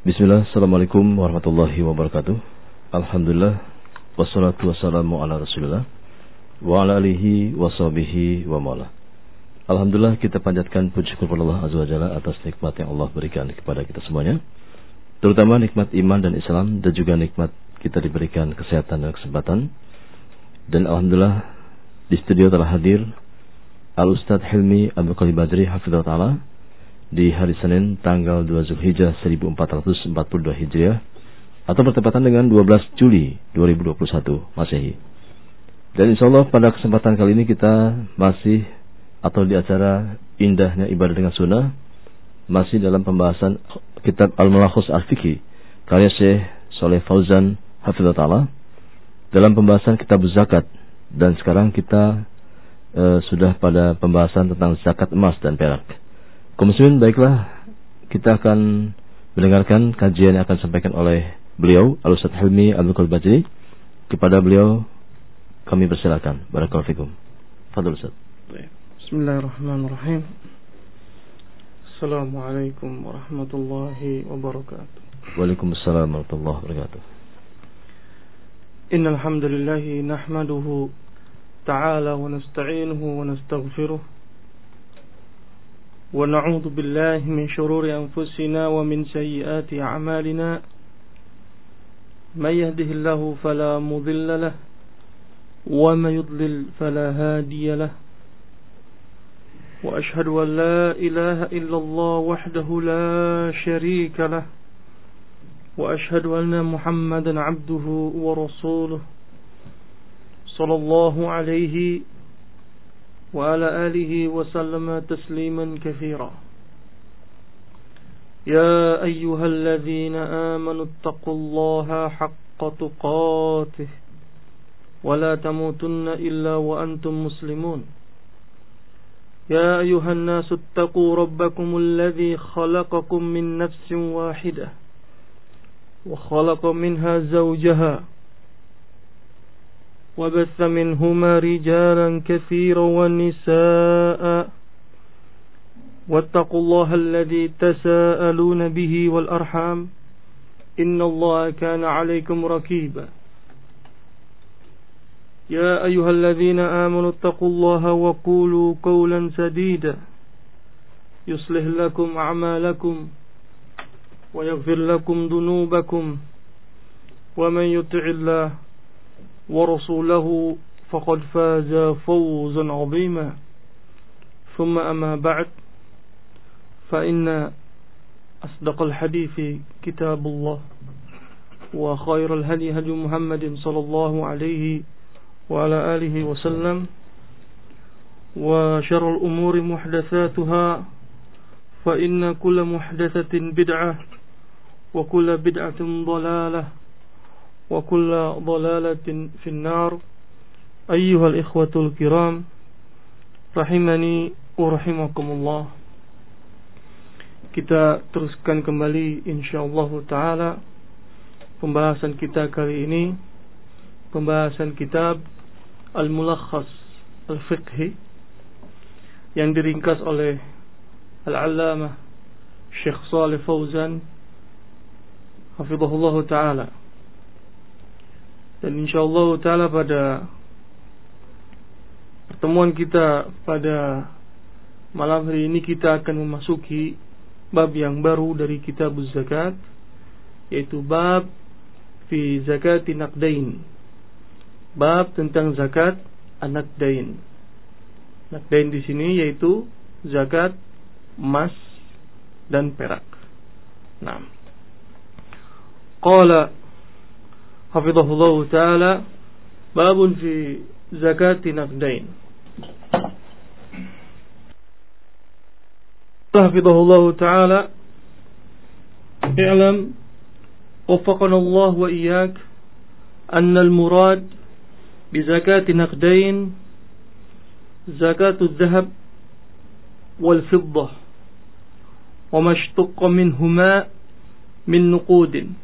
Bismillah, assalamualaikum warahmatullahi wabarakatuh. Alhamdulillah, wassalatu wassalamu ala rasulillah wa ala alihi wa sahbihi wa mawala. Alhamdulillah, kita panjatkan puji kepada Allah Azza wa Jalla atas nikmat yang Allah berikan kepada kita semuanya, terutama nikmat iman dan Islam, dan juga nikmat kita diberikan kesehatan dan kesempatan. Dan Alhamdulillah, di studio telah hadir Al-Ustadz Hilmi Abdul Qadir Badri Hafizahullah Ta'ala di hari Senin tanggal 2 Zulhijjah 1442 Hijriah atau bertepatan dengan 12 Juli 2021 Masehi. Dan insyaallah pada kesempatan kali ini kita masih atau di acara Indahnya Ibadah dengan Sunnah masih dalam pembahasan kitab Al-Mulakhas Al-Fiqhi karya Syekh Shalih Fauzan Hafizahullah Ta'ala dalam pembahasan kitab zakat. Dan sekarang kita sudah pada pembahasan tentang zakat emas dan perak. Kaum muslimin, baiklah, kita akan mendengarkan kajian yang akan disampaikan oleh beliau Al-Ustadz Hilmi Abdul Qadir Badri. Kepada beliau kami persilakan. Barakallahu fikum. Fadhil Ustaz. Bismillahirrahmanirrahim. Assalamualaikum warahmatullahi wabarakatuh. Waalaikumsalam warahmatullahi wabarakatuh. Innal hamdalillah nahmaduhu ta'ala wa nasta'inuhu wa nastaghfiruh wa na'udzu billahi min shururi anfusina wa min sayyiati a'malina. May yahdihillahu fala mudilla lahu wa may yudlil fala hadiya lahu. Wa ashhadu an la ilaha illallah wahdahu la sharika lahu wa ashhadu anna Muhammadan 'abduhu wa rasuluhu sallallahu alaihi wa ala alihi wa sallama tasliman katsira. Ya ayyuhalladzina amanu taqullaha haqqa tuqatih wa la tamutunna illa wa antum muslimun. Ya ayyuhan nasu ittaqu rabbakumul ladzi khalaqakum min nafsin wahidah wa khalaqa minha zawjaha وبث منهما رجالا كثيرا ونساء واتقوا الله الذي تساءلون به والأرحام إن الله كان عليكم رقيبا. يا أيها الذين آمنوا اتقوا الله وقولوا قولا سديدا يصلح لكم أعمالكم ويغفر لكم ذنوبكم ومن يطع الله ورسوله فقد فاز فوزا عظيما. ثم أما بعد فإن أصدق الحديث كتاب الله وخير الهدي هدي محمد صلى الله عليه وعلى آله وسلم وشر الأمور محدثاتها فإن كل محدثة بدعة وكل بدعة ضلالة وكل ضلالة في النار. أيها الإخوة الكرام rahimani wa rahimakumullah. Kita teruskan kembali insyaallah taala pembahasan kita kali ini, pembahasan kitab Al-Mulakhas Al-Fiqhi yang diringkas oleh Al-Allamah Syekh Shalih Fauzan hafizahullah taala. Dan insyaallah ta'ala pada pertemuan kita pada malam hari ini kita akan memasuki bab yang baru dari kitab zakat, yaitu bab fi zakati naqdain. Bab tentang zakat an-naqdain. Naqdain di sini yaitu zakat emas dan perak. Nah, qala hafizahullah ta'ala babun fi zakati naqdain. Hafizahullah ta'ala, i'lam waffaqana Allah wa iyyak anna al-murad bi zakati naqdain zakatu adh-dhahab wal fiddah wa ma ishtaqqa minhuma min nuqudin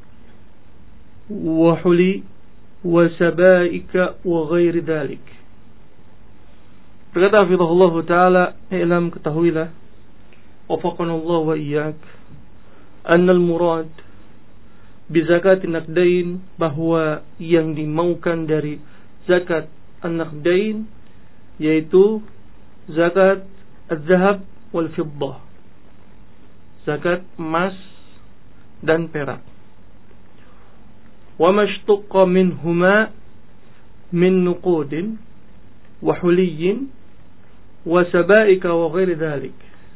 وحلي وسبائك وغير ذلك. Berkata hafizahullah ta'ala, i'lam, ketahuilah, wafaqana Allah wa iyyak, annal murad bi zakatin naqdain, bahwa yang dimaukan dari zakat an-naqdain yaitu zakat az-zahab wal fiddah, zakat emas dan perak. Wa mashtaqqa minhuma min nuqudin wa huliyyin wa sabaika wa ghairi dhalik,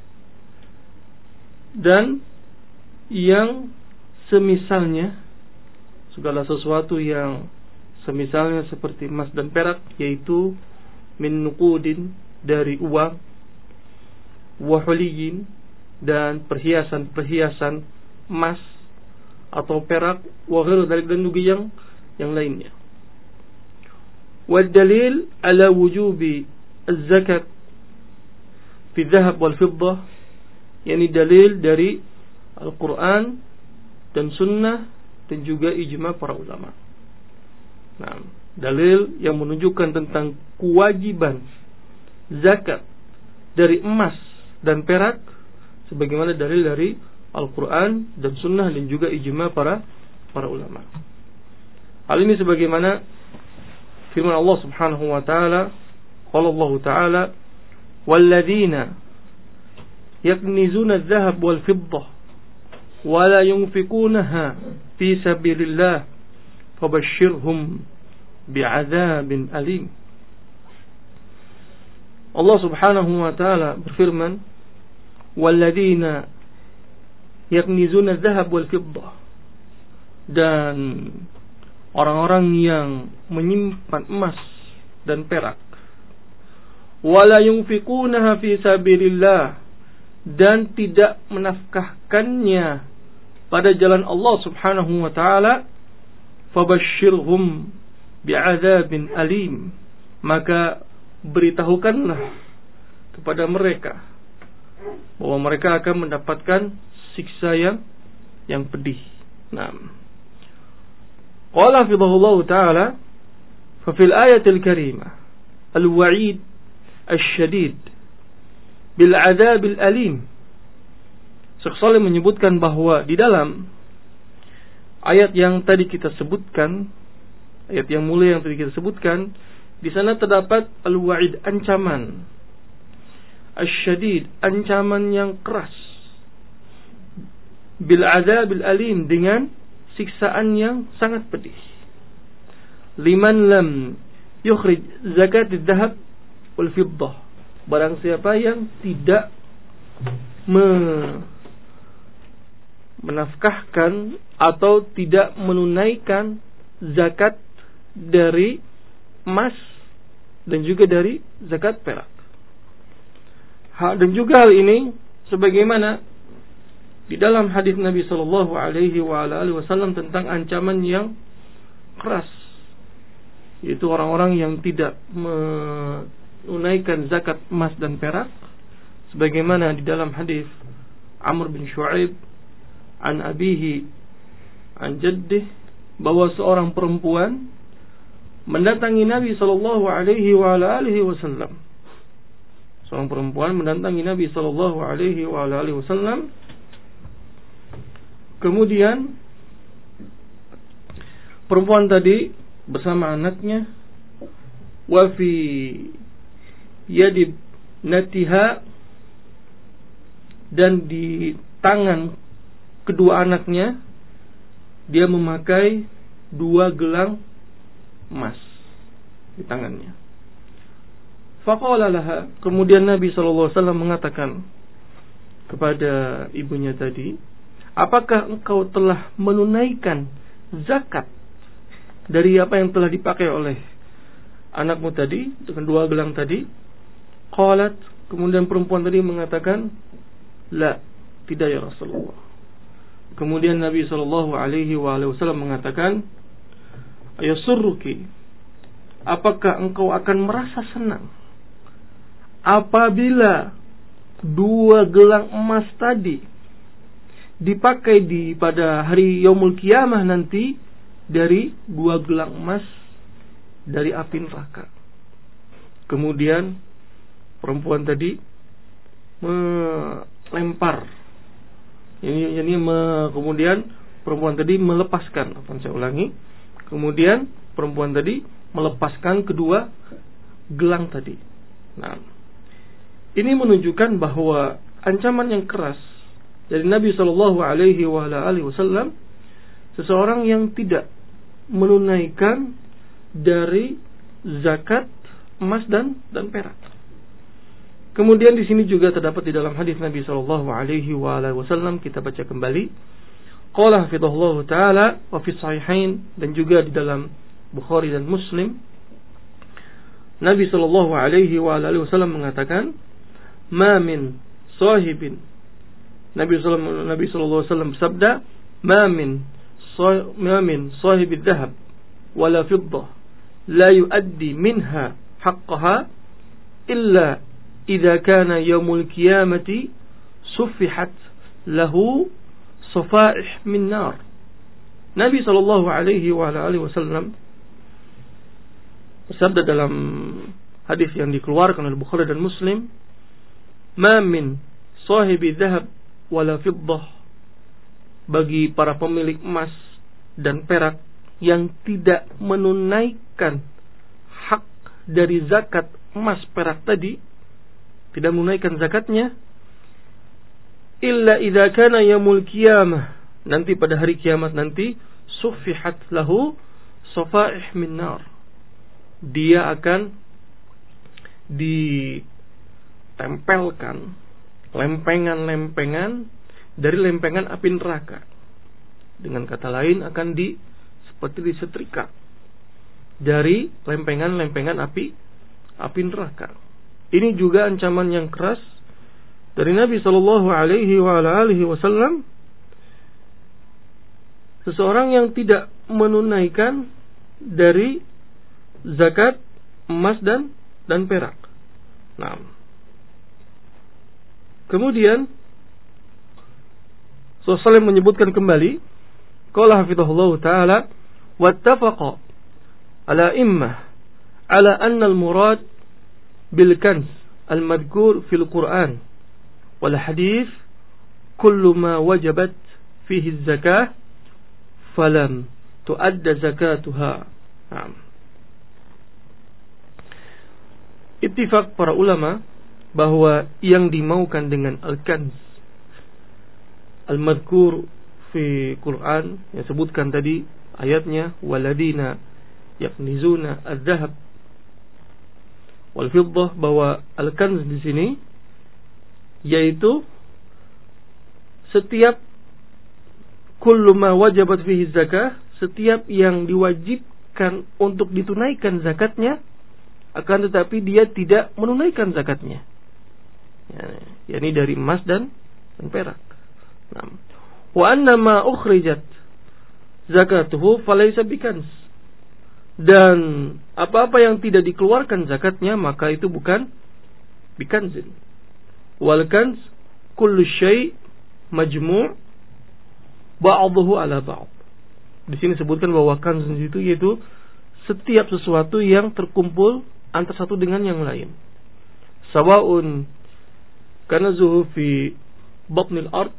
dan yang semisalnya, segala sesuatu yang semisalnya seperti emas dan perak, yaitu min nuqudin, dari uang, wa huliyyin, dan perhiasan-perhiasan emas atau perak, wa ghairu dzalik, dan juga yang lainnya. Wa dalil ala wujubi az-zakat fi dhahab wal fiddah, yakni dalil dari Al-Quran dan Sunnah dan juga ijma para ulama. Nah, dalil yang menunjukkan tentang kewajiban zakat dari emas dan perak sebagaimana dalil dari Al-Quran dan Sunnah dan juga ijma para ulama. Hal ini sebagaimana firman Allah Subhanahu wa taala, qala Allah taala, walladzina yaknizuna adh-dhahab wal fiddah wa la yunfikunaha fi sabilillah fabashshirhum bi'adzabin alim. Allah Subhanahu wa taala berfirman, walladzina yaknizuna adh-dhahab wal fiddah, dan orang-orang yang menyimpan emas dan perak, wala yunfikunaha fi sabilillah, dan tidak menafkahkannya pada jalan Allah Subhanahu wa taala, fabashshirhum bi'adzabin alim, maka beritahukanlah kepada mereka bahwa mereka akan mendapatkan siksa yang pedih. Naam. Qala hafizahullah ta'ala, fa fil ayatil karimah al-wa'id asy-syadid bil 'adzabil alim. Syekh Shalih menyebutkan bahwa di dalam ayat yang tadi kita sebutkan, ayat yang mulia yang tadi kita sebutkan, di sana terdapat al-wa'id, ancaman, asy-syadid, ancaman yang keras, bil 'adzabil alim, dengan siksaan yang sangat pedih. Liman lam yukhrij zakat adh-dhahab wal fiddah, barang siapa yang tidak menafkahkan atau tidak menunaikan zakat dari emas dan juga dari zakat perak. Dan juga hal ini sebagaimana di dalam hadis Nabi sallallahu alaihi wasallam tentang ancaman yang keras, yaitu orang-orang yang tidak menunaikan zakat emas dan perak, sebagaimana di dalam hadis Amr bin Shu'aib an abihi an jaddih, bahwa seorang perempuan mendatangi Nabi sallallahu alaihi wasallam. Seorang perempuan mendatangi Nabi sallallahu alaihi wasallam. Kemudian perempuan tadi bersama anaknya, wa fi yadi natiha, dan di tangan kedua anaknya dia memakai 2 gelang emas di tangannya. Faqala laha, kemudian Nabi sallallahu alaihi wasallam mengatakan kepada ibunya tadi, apakah engkau telah menunaikan zakat dari apa yang telah dipakai oleh anakmu tadi dengan 2 gelang tadi? Qalat, kemudian perempuan tadi mengatakan, la, tidak ya Rasulullah. Kemudian Nabi sallallahu alaihi wasallam mengatakan, ayasurruki, apakah engkau akan merasa senang apabila 2 gelang emas tadi dipakai pada hari Yaumul Qiyamah nanti dari 2 gelang emas dari api neraka? Kemudian perempuan tadi melempar Kemudian perempuan tadi melepaskan, kemudian perempuan tadi melepaskan kedua gelang tadi. Nah, ini menunjukkan bahwa ancaman yang keras dari Nabi Shallallahu Alaihi Wasallam seseorang yang tidak menunaikan dari zakat emas dan perak. Kemudian di sini juga terdapat di dalam hadis Nabi Shallallahu Alaihi Wasallam, kita baca kembali. Qala hafidhahullah taala wa fi sahihain, dan juga di dalam Bukhari dan Muslim, Nabi Shallallahu Alaihi Wasallam mengatakan, ma min sahibin, Nabi Shallallahu Alaihi Wasallam bersabda, ma min sahibid dhahab wala fiddah la yuaddi minha haqqaha illa idza kana yaumul qiyamati suffihat lahu safaih min nar. Nabi sallallahu alaihi wasallam bersabda dalam hadis yang dikeluarkan oleh Bukhari dan Muslim, ma min sahibi dhahab wala fiddah, bagi para pemilik emas dan perak yang tidak menunaikan hak dari zakat emas perak tadi, tidak menunaikan zakatnya, illa idza kana yaumul qiyamah, nanti pada hari kiamat nanti, suffihat lahu safaih min nar, dia akan ditempelkan lempengan-lempengan dari lempengan api neraka. Dengan kata lain, akan seperti disetrika dari lempengan-lempengan api neraka. Ini juga ancaman yang keras dari Nabi Shallallahu Alaihi Wasallam. Seseorang yang tidak menunaikan dari zakat emas dan perak. Nah, kemudian Rasulullah menyebutkan kembali, qala hafidhahullah taala, wattafaqa ala immah ala anna al-murad bil kanz al-madhkur fil Qur'an wal hadith kullu ma wajabat fihi az-zakah falam tuadda zakatuha. Ittifaq para ulama bahwa yang dimaukan dengan al-kanz al-madhkur fi Quran, yang sebutkan tadi ayatnya, waladina yaknizuna adz-dzahab wal fiddah, bahwa al-kanz di sini yaitu setiap kullu ma wajabat fihi zakah, setiap yang diwajibkan untuk ditunaikan zakatnya, akan tetapi dia tidak menunaikan zakatnya, yakni dari emas dan perak. Wa anna ma ukhrijat zakatuhu falaysa bikanz, dan apa-apa yang tidak dikeluarkan zakatnya maka itu bukan bikanzin. Wal kanz kullu syai' majmu' ba'dahu ala ba'd. Di sini sebutkan bahwa kanz itu yaitu setiap sesuatu yang terkumpul antara satu dengan yang lain. Sawa'un kanazuhu fi batnil ard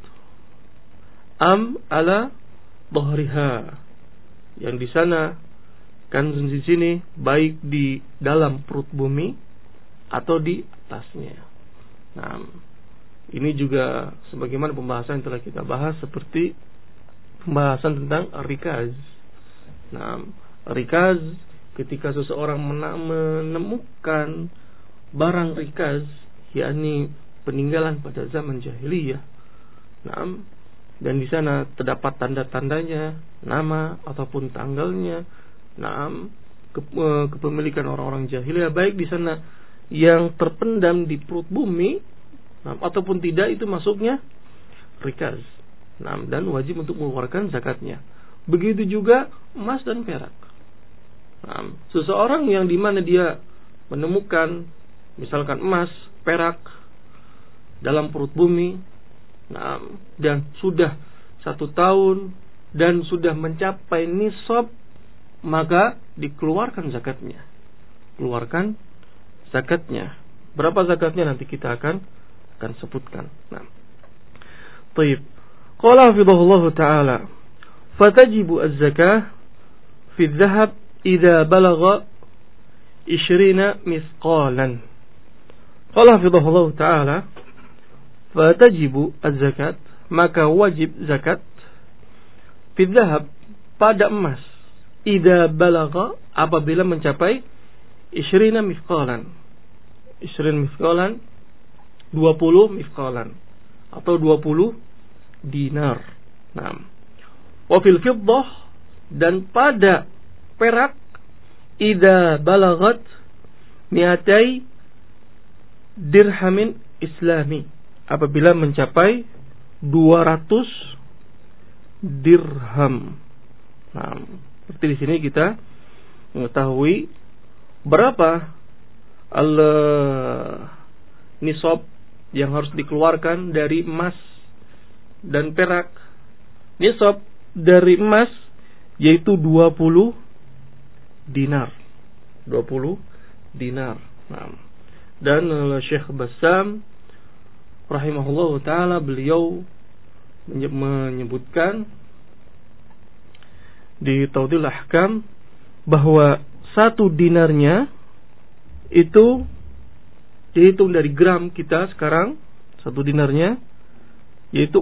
am ala dhahriha, yang di sana kanz di sini baik di dalam perut bumi atau di atasnya. Nah, ini juga sebagaimana pembahasan yang telah kita bahas, seperti pembahasan tentang rikaz. Nah, rikaz, ketika seseorang menemukan barang rikaz, yakni peninggalan pada zaman jahiliyah, nah, dan di sana terdapat tanda-tandanya, nama ataupun tanggalnya, nah, kepemilikan orang-orang jahiliyah, baik di sana yang terpendam di perut bumi, nah, ataupun tidak, itu masuknya rikaz. Nah, dan wajib untuk mengeluarkan zakatnya. Begitu juga emas dan perak. Nah, seseorang yang dimana dia menemukan misalkan emas, perak dalam perut bumi, nah, dan sudah 1 tahun dan sudah mencapai nisab, maka dikeluarkan zakatnya. Keluarkan zakatnya. Berapa zakatnya nanti kita akan sebutkan. Nah, baik. Qala hafidhahullah ta'ala, fatajibu az-zakah fi adh-dhahab idza balagha 20 misqalan. Qala hafidhahullah ta'ala, fatajibu az-zakat, maka wajib zakat, fi adh-dhahab, pada emas, idza balagha, apabila mencapai 20 misqalan. 20 misqalan, 20 misqalan atau 20 dinar. Nah, wa fil fiddah, dan pada perak, idza balagat 200 dirhamin islami, apabila mencapai 200 dirham. Nah, seperti di sini kita mengetahui berapa nisab yang harus dikeluarkan dari emas dan perak. Nisab dari emas yaitu 20 dinar. 20 dinar. Nah, dan Syekh Bassam rahimahullah ta'ala, beliau menyebutkan di Tawdil Ahkam bahwa 1 dinarnya itu dihitung dari gram kita sekarang, 1 dinarnya yaitu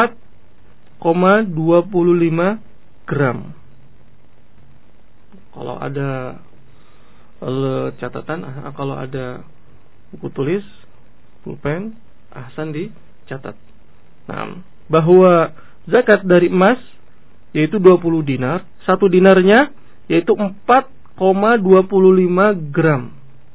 4,25 gram. Kalau ada catatan, kalau ada buku tulis, pulpen, ahsan dicatat. Nah, bahwa zakat dari emas yaitu 20 dinar, 1 dinarnya yaitu 4,25 gram.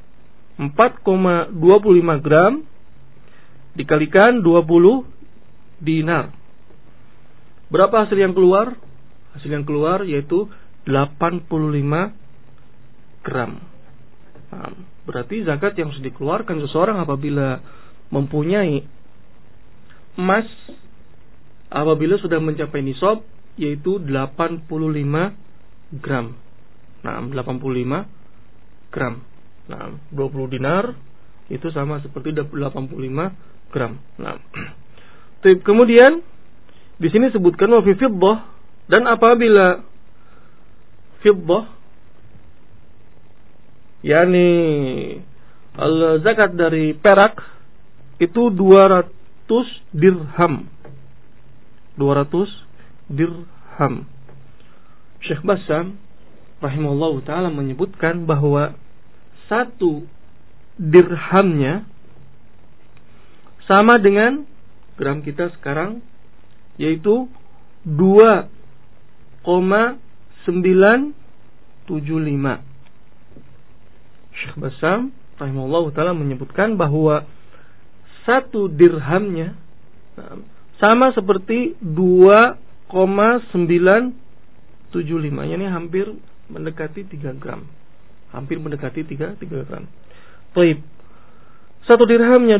4,25 gram dikalikan 20 dinar. Berapa hasil yang keluar? Hasil yang keluar yaitu 85 gram. Nah, berarti zakat yang harus dikeluarkan seseorang apabila mempunyai emas, apabila sudah mencapai nisab, yaitu 85 gram. Nah, 85 gram. Nah, 20 dinar itu sama seperti 85 gram. Nah, kemudian di sini sebutkan wa fi fiddah, dan apabila fiddah, yakni zakat dari perak itu 200 dirham. 200 dirham. Syekh Bassam rahimahullah ta'ala menyebutkan bahwa 1 dirhamnya sama dengan gram kita sekarang, yaitu 2,975. Syekh Bassam rahimahullah ta'ala menyebutkan bahwa 1 dirhamnya sama seperti 2,975. Ini hampir mendekati 3 gram. Hampir mendekati 3 gram. Baik. 1 dirhamnya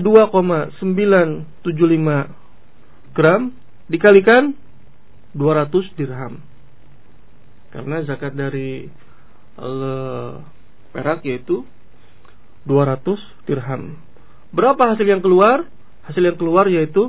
2,975 gram dikalikan 200 dirham. Karena zakat dari perak yaitu 200 dirham. Berapa hasil yang keluar? Hasil yang keluar yaitu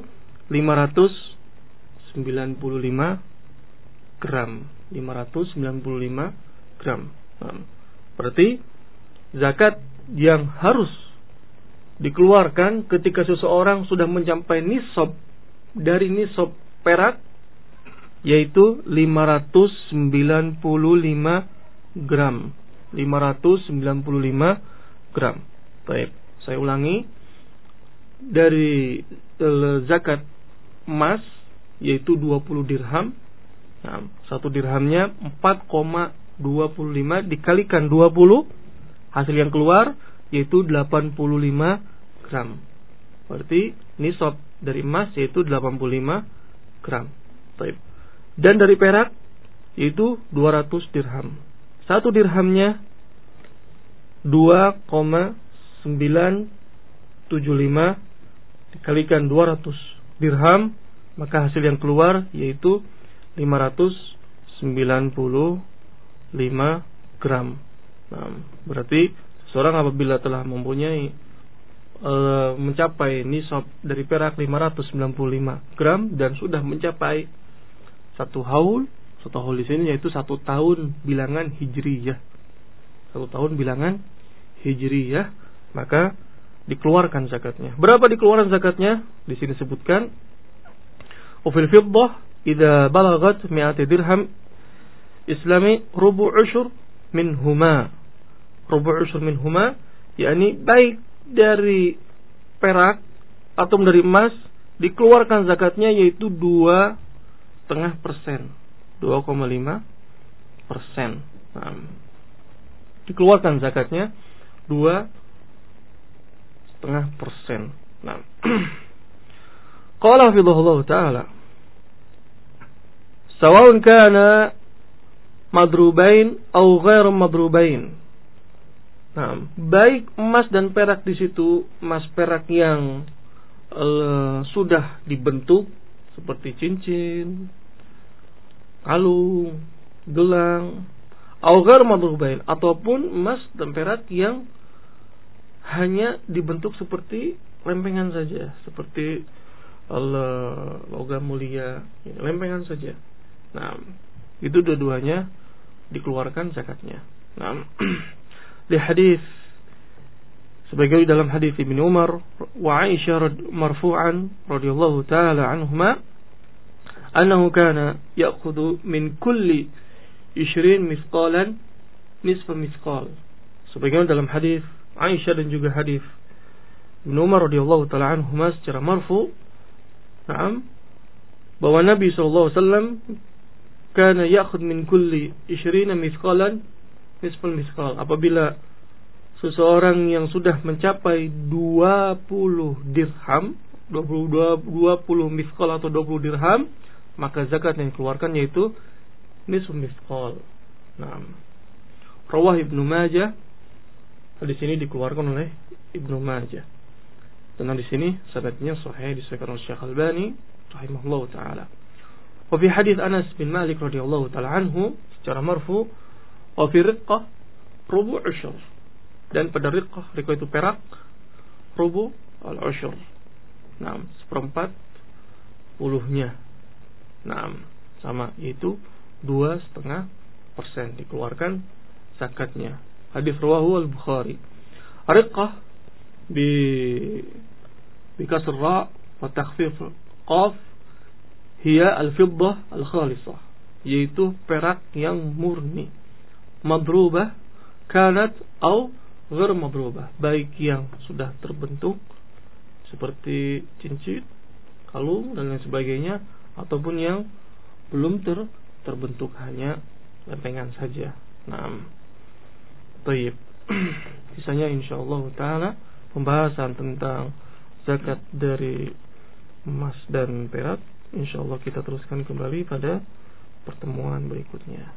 595 gram. 595 gram. Nah, berarti zakat yang harus dikeluarkan ketika seseorang sudah mencapai nisab dari nisab perak yaitu 595 gram. 595 gram. Baik, saya ulangi. Dari zakat emas yaitu 20 dirham. Nah, 1 dirhamnya 4,25 dikalikan 20, hasil yang keluar yaitu 85 gram. Berarti nisab dari emas yaitu 85 gram. Baik. Dan dari perak yaitu 200 dirham. 1 dirhamnya 2,975 dikalikan 200 dirham, maka hasil yang keluar yaitu 595 gram. Nah, berarti seorang apabila telah mempunyai mencapai nisab dari perak 595 gram dan sudah mencapai 1 haul. 1 haul di sini yaitu 1 tahun bilangan hijriyah. 1 tahun bilangan hijriyah, maka dikeluarkan zakatnya. Berapa dikeluarkan zakatnya? Di sini sebutkan ufil fiddah idza balagat 100 dirham islami rubu' usyur minhuma. Rubu' usyur minhuma yakni baik dari perak atau dari emas dikeluarkan zakatnya yaitu 2,5%. 2,5%. Dikeluarkan zakatnya 2,5%. Nah, qala hafizahullah ta'ala sawa'un kana madrubain atau ghairu madrubain. Nah, baik emas dan perak di situ, emas perak yang sudah dibentuk seperti cincin, kalung, gelang, atau ghairu madrubain, ataupun emas dan perak yang hanya dibentuk seperti lempengan saja, seperti logam mulia, lempengan saja. Nah, itu dua-duanya dikeluarkan zakatnya. Nah, di hadis sebagai dalam hadis Ibnu Umar wa Aisyah marfu'an radhiyallahu taala anhuma annahu kana ya'khudhu min kulli 20 mithqalan nisfa mithqal. Sebagaimana dalam hadis Aisyah dan juga hadis Ibnu Umar radhiyallahu taala anhuma secara marfu', na'am, bahwa Nabi sallallahu alaihi wasallam kana ya'khudh min kulli 20 mithqalan nisful mithqal. Apabila seseorang yang sudah mencapai 20 dirham, 20 mithqal atau 20 dirham, maka zakat yang dikeluarkan yaitu nisful mithqal. Nah, rawah Ibnu Majah, di sini dikeluarkan oleh Ibnu Majah. Dan di sini sanadnya sahih disahihkan oleh Syekh Albani rahimahullah taala. Wa fi hadis Anas bin Malik radhiyallahu taala anhu secara marfu, wa fi riqqah rubu' usyur. Dan pada riqqah itu perak, rubu' al-usyur. Nah, 1/4-nya. Nah, sama yaitu 2,5% dikeluarkan zakatnya. Hadis rawahu al-Bukhari. Riqqah bi kasr ra wa takhfif qaf hiya al-fiddah al-khalisah, yaitu perak yang murni, madrubah kanat atau ghair madrubah, baik yang sudah terbentuk seperti cincin, kalung dan lain sebagainya, ataupun yang belum terbentuk, hanya lempengan saja. Naam. Baik. Sisanya insyaallah taala pembahasan tentang zakat dari emas dan perak insyaallah kita teruskan kembali pada pertemuan berikutnya.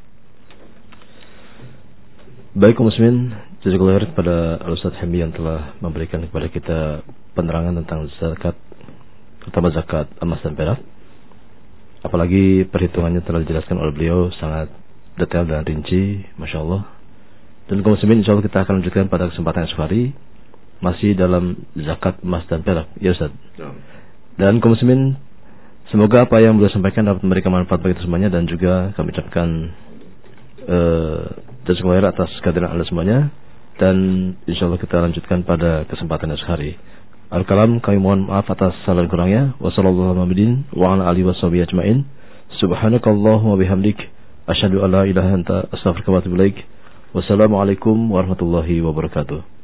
Baik kaum muslimin, jazakallahu khairan pada Al-Ustaz Hamdi yang telah memberikan kepada kita penerangan tentang zakat, terutama zakat emas dan perak. Apalagi perhitungannya telah dijelaskan oleh beliau sangat detail dan rinci, Masya Allah. Dan kaum muslimin, insyaallah kita akan lanjutkan pada kesempatan esok hari masih dalam zakat emas dan perak, ya Ustaz. Dan kaum muslimin, semoga apa yang beliau sampaikan dapat memberikan manfaat bagi kita semuanya, dan juga kami ucapkan jazakallahu khairan atas kehadiran Anda semuanya. Dan insyaallah kita lanjutkan pada kesempatan esok hari. Al-kalam, kami mohon maaf atas salah dan kurangnya. Wassallallahu wa ala alihi washabihi ajmain. Subhanakallahumma bihamdik asyhadu an la ilaha illa anta astaghfiruka wa atubu ilaik. Wassalamualaikum warahmatullahi wabarakatuh.